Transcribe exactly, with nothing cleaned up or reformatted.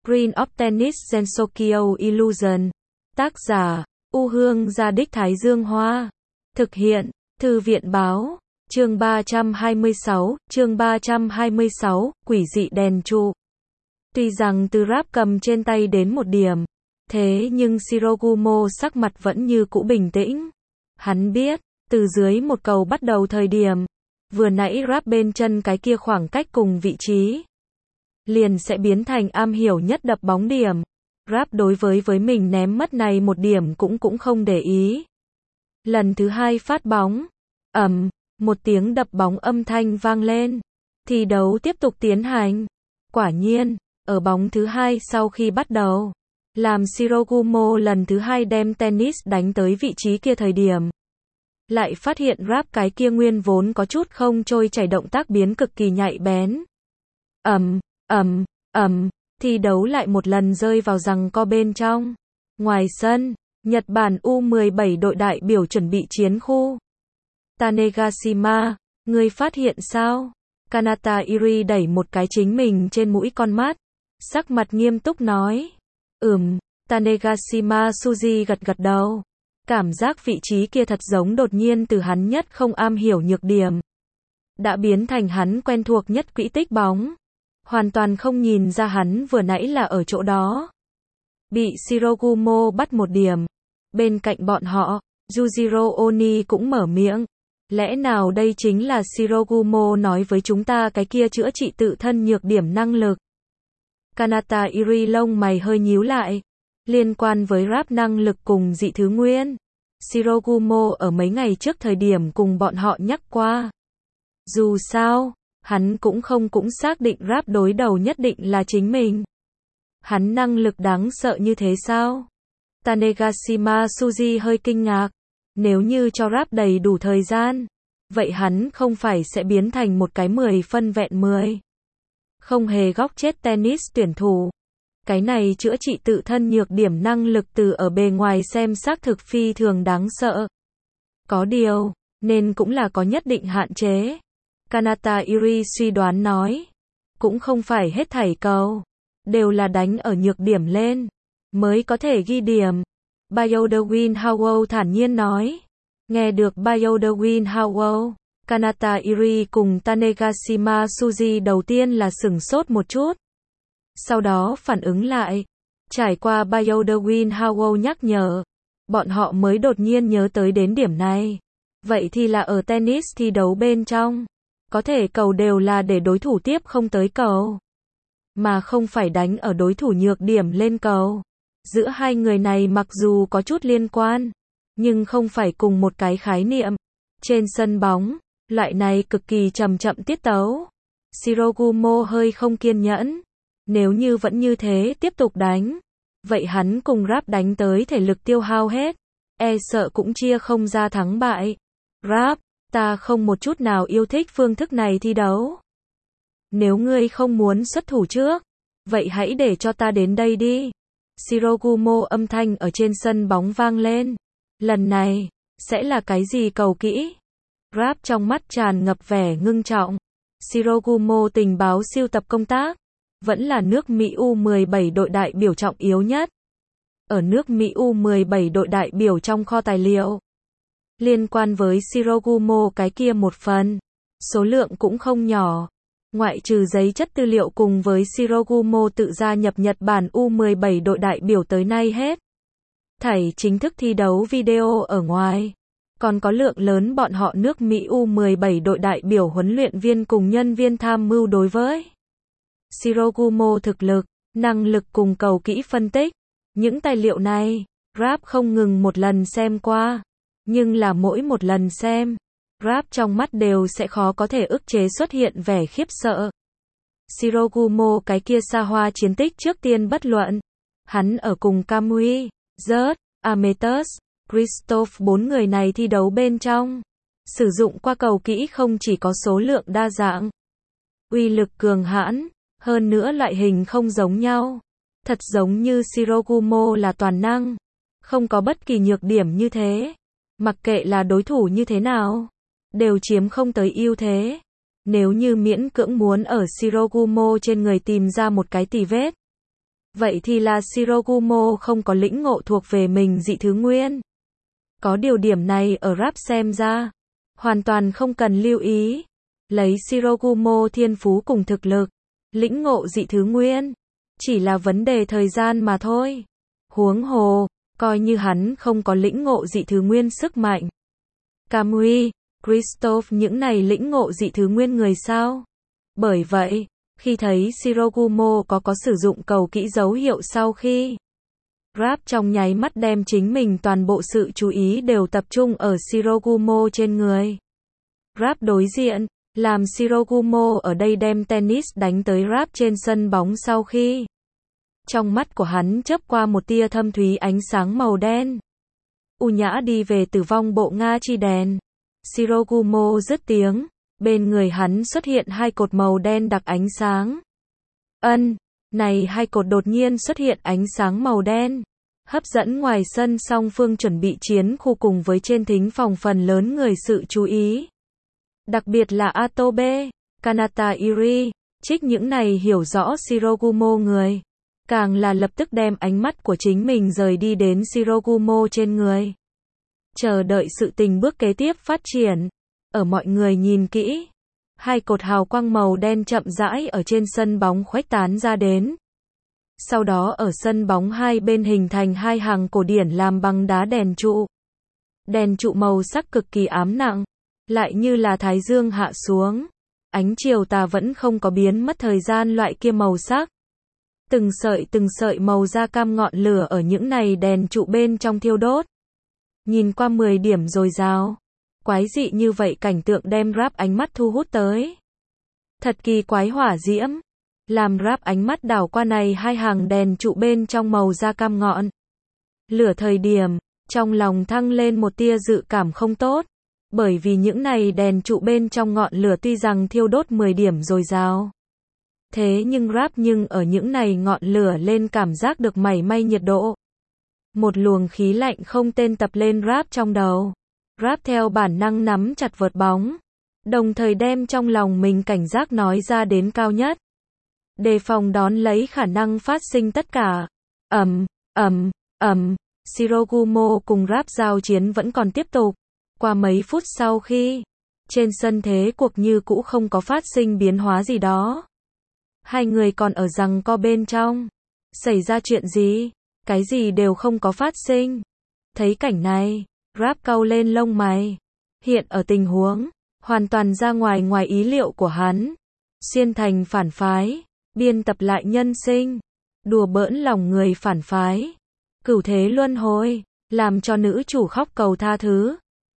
Queen of Tennis Gensokyo Illusion. Tác giả, U Hương Gia Đích Thái Dương Hoa. Thực hiện, Thư viện Báo. Chương ba trăm hai mươi sáu, chương ba trăm hai mươi sáu, quỷ dị đèn trụ. Tuy rằng từ ráp cầm trên tay đến một điểm, thế nhưng Shirogumo sắc mặt vẫn như cũ bình tĩnh. Hắn biết, từ dưới một cầu bắt đầu thời điểm, vừa nãy ráp bên chân cái kia khoảng cách cùng vị trí, liền sẽ biến thành am hiểu nhất đập bóng điểm. Ráp đối với với mình ném mất này một điểm cũng cũng không để ý. Lần thứ hai phát bóng, ầm, một tiếng đập bóng âm thanh vang lên. Thi đấu tiếp tục tiến hành. Quả nhiên, ở bóng thứ hai sau khi bắt đầu, làm Shirogumo lần thứ hai đem tennis đánh tới vị trí kia thời điểm, lại phát hiện ráp cái kia nguyên vốn có chút không trôi chảy động tác biến cực kỳ nhạy bén. Ầm, ầm, ầm, thi đấu lại một lần rơi vào giằng co bên trong. Ngoài sân, Nhật Bản U mười bảy đội đại biểu chuẩn bị chiến khu. Tanegashima, ngươi phát hiện sao? Kanata Iri đẩy một cái chính mình trên mũi con mắt, sắc mặt nghiêm túc nói. Ừm, Tanegashima Suji gật gật đầu. Cảm giác vị trí kia thật giống đột nhiên từ hắn nhất không am hiểu nhược điểm, đã biến thành hắn quen thuộc nhất quỹ tích bóng. Hoàn toàn không nhìn ra hắn vừa nãy là ở chỗ đó. Bị Shirogumo bắt một điểm. Bên cạnh bọn họ, Yujiro Oni cũng mở miệng. Lẽ nào đây chính là Shirogumo nói với chúng ta cái kia chữa trị tự thân nhược điểm năng lực? Kanata Iri lông mày hơi nhíu lại. Liên quan với ráp năng lực cùng dị thứ nguyên, Shirogumo ở mấy ngày trước thời điểm cùng bọn họ nhắc qua. Dù sao, hắn cũng không cũng xác định ráp đối đầu nhất định là chính mình. Hắn năng lực đáng sợ như thế sao? Tanegashima Suji hơi kinh ngạc. Nếu như cho ráp đầy đủ thời gian, vậy hắn không phải sẽ biến thành một cái mười phân vẹn mười. Không hề góc chết tennis tuyển thủ. Cái này chữa trị tự thân nhược điểm năng lực từ ở bề ngoài xem xác thực phi thường đáng sợ. Có điều, nên cũng là có nhất định hạn chế. Kanata Iri suy đoán nói. Cũng không phải hết thảy cầu đều là đánh ở nhược điểm lên mới có thể ghi điểm. Bayodewin Howell thản nhiên nói. Nghe được Bayodewin Howell, Kanata Iri cùng Tanegashima Suji đầu tiên là sửng sốt một chút. Sau đó phản ứng lại. Trải qua Bayodewin Howell nhắc nhở, bọn họ mới đột nhiên nhớ tới đến điểm này. Vậy thì là ở tennis thi đấu bên trong, có thể cầu đều là để đối thủ tiếp không tới cầu, mà không phải đánh ở đối thủ nhược điểm lên cầu. Giữa hai người này mặc dù có chút liên quan, nhưng không phải cùng một cái khái niệm. Trên sân bóng, loại này cực kỳ chậm chậm tiết tấu. Shirogumo hơi không kiên nhẫn. Nếu như vẫn như thế tiếp tục đánh, vậy hắn cùng ráp đánh tới thể lực tiêu hao hết, e sợ cũng chia không ra thắng bại. Ráp, ta không một chút nào yêu thích phương thức này thi đấu. Nếu ngươi không muốn xuất thủ trước, vậy hãy để cho ta đến đây đi. Shirogumo âm thanh ở trên sân bóng vang lên. Lần này, sẽ là cái gì cầu kỹ? Ráp trong mắt tràn ngập vẻ ngưng trọng. Shirogumo tình báo siêu tập công tác, vẫn là nước Mỹ U mười bảy đội đại biểu trọng yếu nhất. Ở nước Mỹ U mười bảy đội đại biểu trong kho tài liệu, liên quan với Shirogumo cái kia một phần, số lượng cũng không nhỏ. Ngoại trừ giấy chất tư liệu cùng với Shirogumo tự gia nhập Nhật Bản U mười bảy đội đại biểu tới nay hết thảy chính thức thi đấu video ở ngoài, còn có lượng lớn bọn họ nước Mỹ U mười bảy đội đại biểu huấn luyện viên cùng nhân viên tham mưu đối với Shirogumo thực lực, năng lực cùng cầu kỹ phân tích. Những tài liệu này, ráp không ngừng một lần xem qua, nhưng là mỗi một lần xem, ráp trong mắt đều sẽ khó có thể ức chế xuất hiện vẻ khiếp sợ. Shirogumo cái kia xa hoa chiến tích trước tiên bất luận. Hắn ở cùng Kamui, Zert, Ametus, Christoph bốn người này thi đấu bên trong, sử dụng qua cầu kỹ không chỉ có số lượng đa dạng, uy lực cường hãn, hơn nữa loại hình không giống nhau. Thật giống như Shirogumo là toàn năng, không có bất kỳ nhược điểm như thế. Mặc kệ là đối thủ như thế nào, đều chiếm không tới ưu thế. Nếu như miễn cưỡng muốn ở Shirogumo trên người tìm ra một cái tì vết, Vậy thì là Shirogumo không có lĩnh ngộ thuộc về mình dị thứ nguyên. Có điều điểm này ở Rap xem ra, hoàn toàn không cần lưu ý. Lấy Shirogumo thiên phú cùng thực lực, lĩnh ngộ dị thứ nguyên, chỉ là vấn đề thời gian mà thôi. Huống hồ, coi như hắn không có lĩnh ngộ dị thứ nguyên sức mạnh. Kamui, Christophe những này lĩnh ngộ dị thứ nguyên người sao? Bởi vậy, khi thấy Shirogumo có có sử dụng cầu kỹ dấu hiệu sau khi, Rap trong nháy mắt đem chính mình toàn bộ sự chú ý đều tập trung ở Shirogumo trên người. Rap đối diện, làm Shirogumo ở đây đem tennis đánh tới Rap trên sân bóng sau khi, trong mắt của hắn chớp qua một tia thâm thúy ánh sáng màu đen. U nhã đi về tử vong bộ Nga chi đèn. Shirogumo dứt tiếng, bên người hắn xuất hiện hai cột màu đen đặc ánh sáng. Ân, này hai cột đột nhiên xuất hiện ánh sáng màu đen, hấp dẫn ngoài sân song phương chuẩn bị chiến khu cùng với trên thính phòng phần lớn người sự chú ý. Đặc biệt là Atobe, Kanata Iri, trích những này hiểu rõ Shirogumo người, càng là lập tức đem ánh mắt của chính mình rời đi đến Shirogumo trên người. Chờ đợi sự tình bước kế tiếp phát triển. Ở mọi người nhìn kỹ, hai cột hào quang màu đen chậm rãi ở trên sân bóng khuếch tán ra đến. Sau đó ở sân bóng hai bên hình thành hai hàng cổ điển làm bằng đá đèn trụ. Đèn trụ màu sắc cực kỳ ám nặng, lại như là thái dương hạ xuống. Ánh chiều tà vẫn không có biến mất thời gian loại kia màu sắc. Từng sợi từng sợi màu da cam ngọn lửa ở những này đèn trụ bên trong thiêu đốt. Nhìn qua mười điểm dồi dào. Quái dị như vậy cảnh tượng đem Rap ánh mắt thu hút tới. Thật kỳ quái hỏa diễm. Làm Rap ánh mắt đảo qua này hai hàng đèn trụ bên trong màu da cam ngọn lửa thời điểm, trong lòng thăng lên một tia dự cảm không tốt. Bởi vì những này đèn trụ bên trong ngọn lửa tuy rằng thiêu đốt mười điểm dồi dào. Thế nhưng Rap nhưng ở những này ngọn lửa lên cảm giác được mảy may nhiệt độ. Một luồng khí lạnh không tên tập lên Rap trong đầu. Rap theo bản năng nắm chặt vợt bóng, đồng thời đem trong lòng mình cảnh giác nói ra đến cao nhất. Đề phòng đón lấy khả năng phát sinh tất cả. Ầm, ầm, ầm, Shirogumo cùng Rap giao chiến vẫn còn tiếp tục. Qua mấy phút sau khi, trên sân thế cuộc như cũ không có phát sinh biến hóa gì đó. Hai người còn ở giằng co bên trong. Xảy ra chuyện gì? Cái gì đều không có phát sinh. Thấy cảnh này, Rap cau lên lông mày. Hiện ở tình huống, hoàn toàn ra ngoài ngoài ý liệu của hắn. Xuyên thành phản phái, biên tập lại nhân sinh, đùa bỡn lòng người phản phái. Cửu thế luân hồi, làm cho nữ chủ khóc cầu tha thứ.